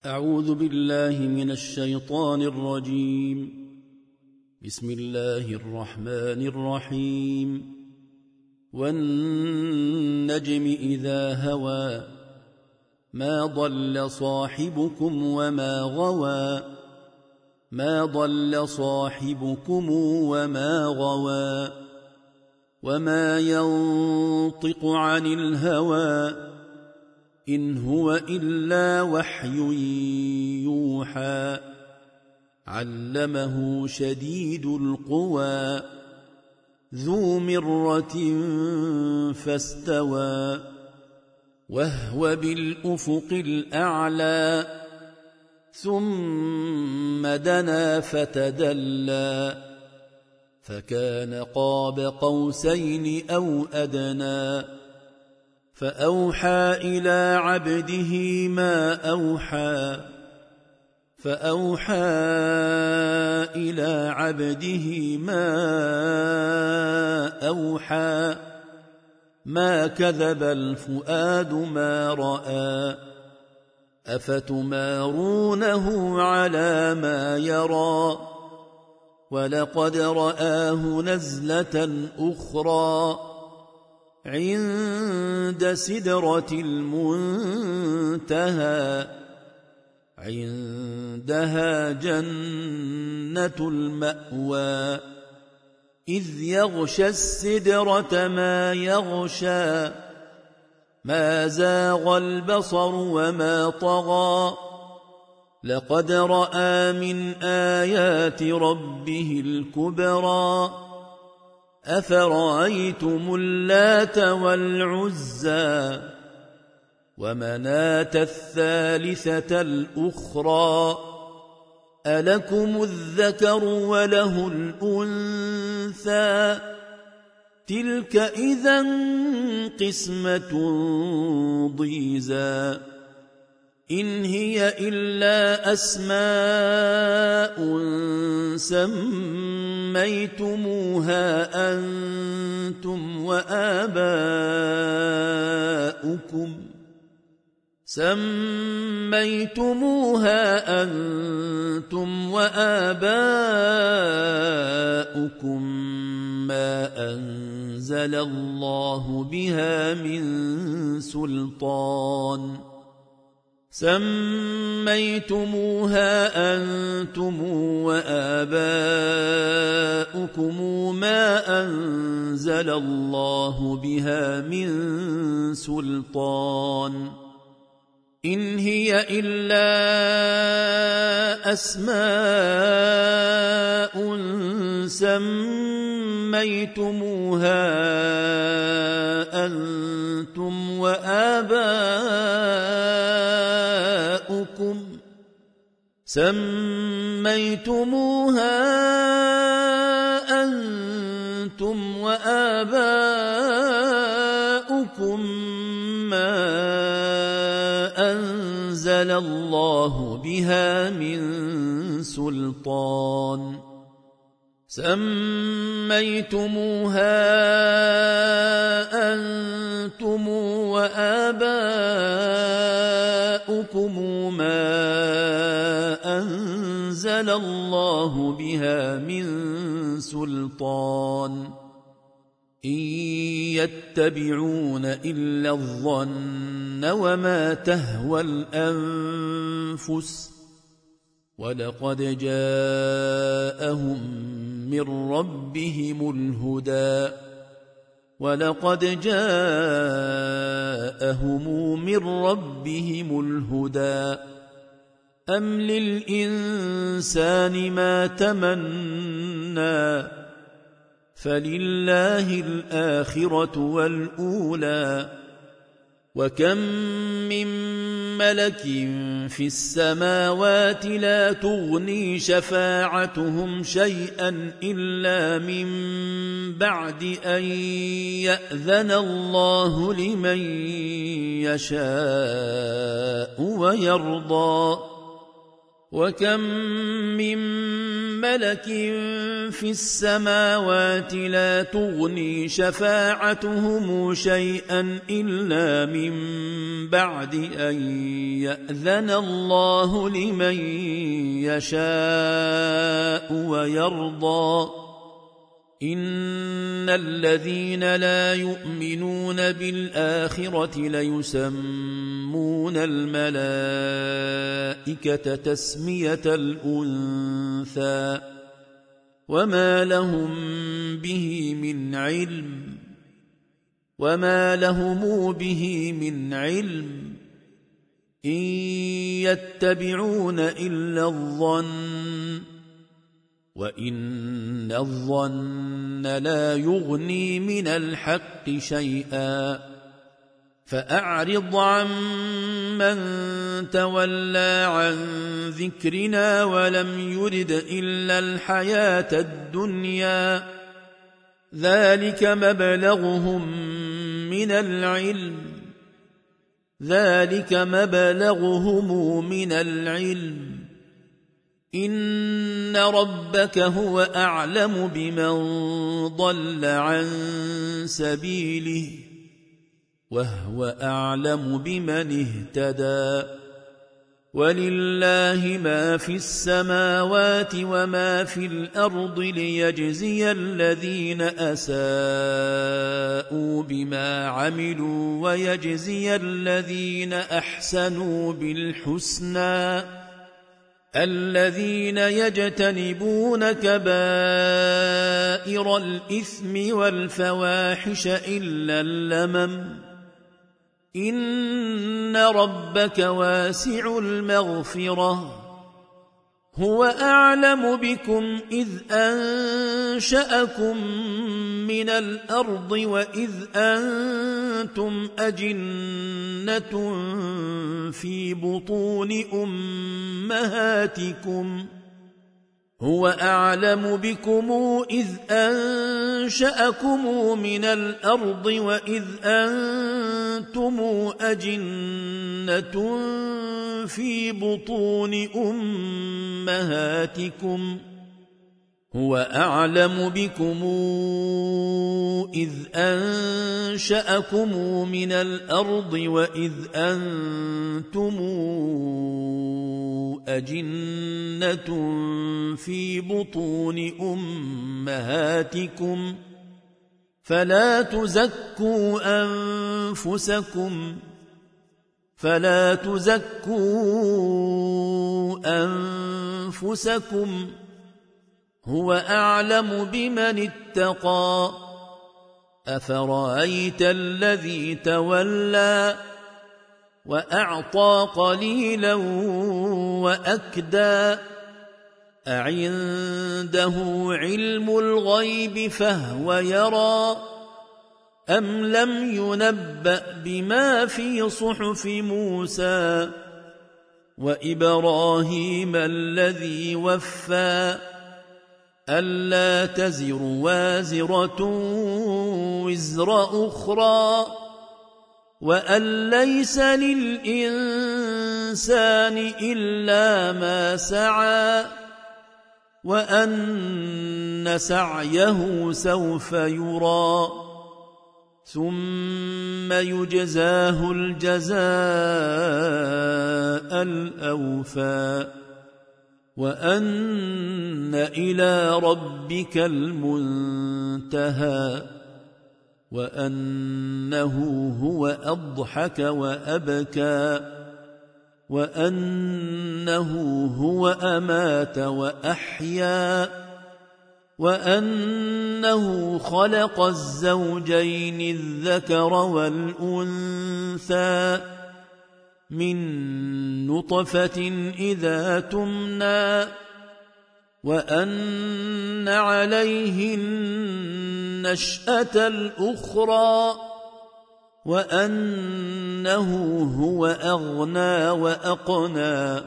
أعوذ بالله من الشيطان الرجيم. بسم الله الرحمن الرحيم. والنجم إذا هوى ما ضل صاحبكم وما غوى ما ضل صاحبكم وما غوى وما ينطق عن الهوى إن هو إلا وحي يوحى علمه شديد القوى ذو مرة فاستوى وهو بالأفق الأعلى ثم دنا فتدلى فكان قاب قوسين أو أدنى فأوحى إلى عبده ما أوحى ما كذب الفؤاد ما رأى أفتمارونه على ما يرى ولقد رآه نزلة أخرى عند سدرة المنتهى عندها جنة المأوى إذ يغشى السدرة ما يغشى ما زاغ البصر وما طغى لقد رأى من آيات ربه الكبرى أفرأيتم اللات والعزى ومناة الثالثة الأخرى ألكم الذكر وله الأنثى تلك إذا قسمة ضيزى إن هي إلا أسماء سميتموها أنتم وآباؤكم ما أنزل الله بها من سلطان إن هي إلا أسماء سميتموها أنتم وآباؤكم ما أنزل الله بها من سلطان سميتموها أنتم وآباؤكم ما أنزل الله بها من سلطان إن يتبعون إلا الظن وما تهوى الأنفس ولقد جاءهم من ربهم الهدى أم للإنسان ما تمنى فلله الآخرة والأولى وكم من ملك في السماوات لا تغني شفاعتهم شيئا إلا من بعد أن يأذن الله لمن يشاء ويرضى وكم من ملك في السماوات لا تغني شفاعتهم شيئا إلا من بعد أن يأذن الله لمن يشاء ويرضى إن الذين لا يؤمنون بالآخرة ليسمون الملائكة تسمية الأنثى وما لهم به من علم إن يتبعون إلا الظن وإن الظن لا يغني من الحق شيئا فأعرض عن من تولى عن ذكرنا ولم يرد إلا الحياة الدنيا ذلك مبلغهم من العلم إن ربك هو أعلم بمن ضل عن سبيله وهو أعلم بمن اهتدى ولله ما في السماوات وما في الأرض ليجزي الذين أساءوا بما عملوا ويجزي الذين أحسنوا بالحسنى الذين يجتنبون كبائر الإثم والفواحش إلا اللمم إن ربك واسع المغفرة هو أعلم بكم إذ أنشأكم من الأرض وإذ أنتم أجنة في بطون أمهاتكم هو أعلم بكم إذ أنشأكم من الأرض وإذ أنتم أجنة في بطون أمهاتكم هو أعلم بكم إذ أنشأكم من الأرض وإذ أنتم أجنة في بطون أمهاتكم فلا تزكوا أنفسكم هو أعلم بمن اتقى أفرأيت الذي تولى وأعطى قليلا وأكدى أعنده علم الغيب فهو يرى أم لم ينبأ بما في صحف موسى وإبراهيم الذي وفى ألا تزر وازرة وزر أخرى وأن ليس للإنسان إلا ما سعى وأن سعيه سوف يرى ثم يجزاه الجزاء الأوفى وأن إلى ربك المنتهى وأنه هو أضحك وأبكى وأنه هو أمات وأحيا وأنه خلق الزوجين الذكر والأنثى من نطفة إذا تمنى وأن عليه النشأة الأخرى وأنه هو أغنى وأقنى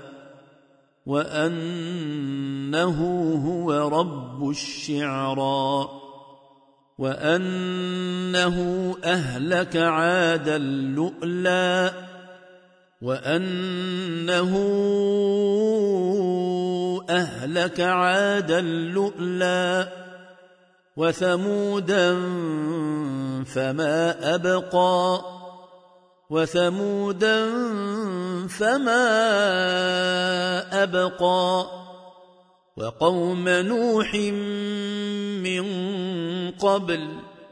وأنه هو رب الشعرى وأنه أهلك عادا الأولى وأنه أهلك عادا لؤلا وثمودا فما أبقى وقوم نوح من قبل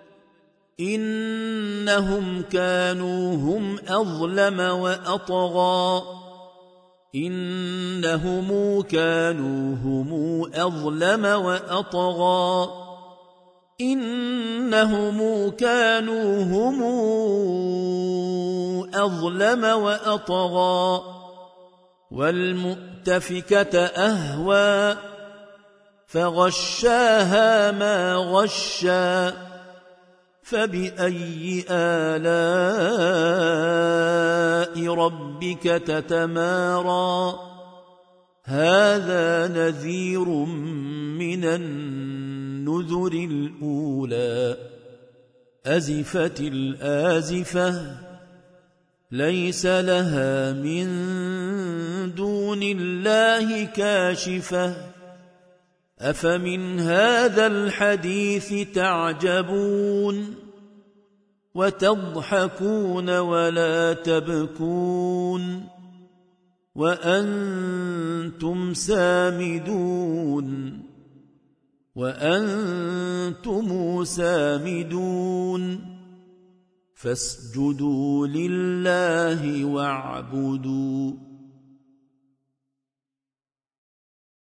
إنهم كانوا هم أظلم وأطغى والمؤتفكة أهوى فغشاها ما غشى فبأي آلاء ربك تتمارى هذا نذير من النذر الأولى أزفت الآزفة ليس لها من دون الله كاشفة أفمن هذا الحديث تعجبون وتضحكون ولا تبكون وأنتم سامدون فاسجدوا لله واعبدوا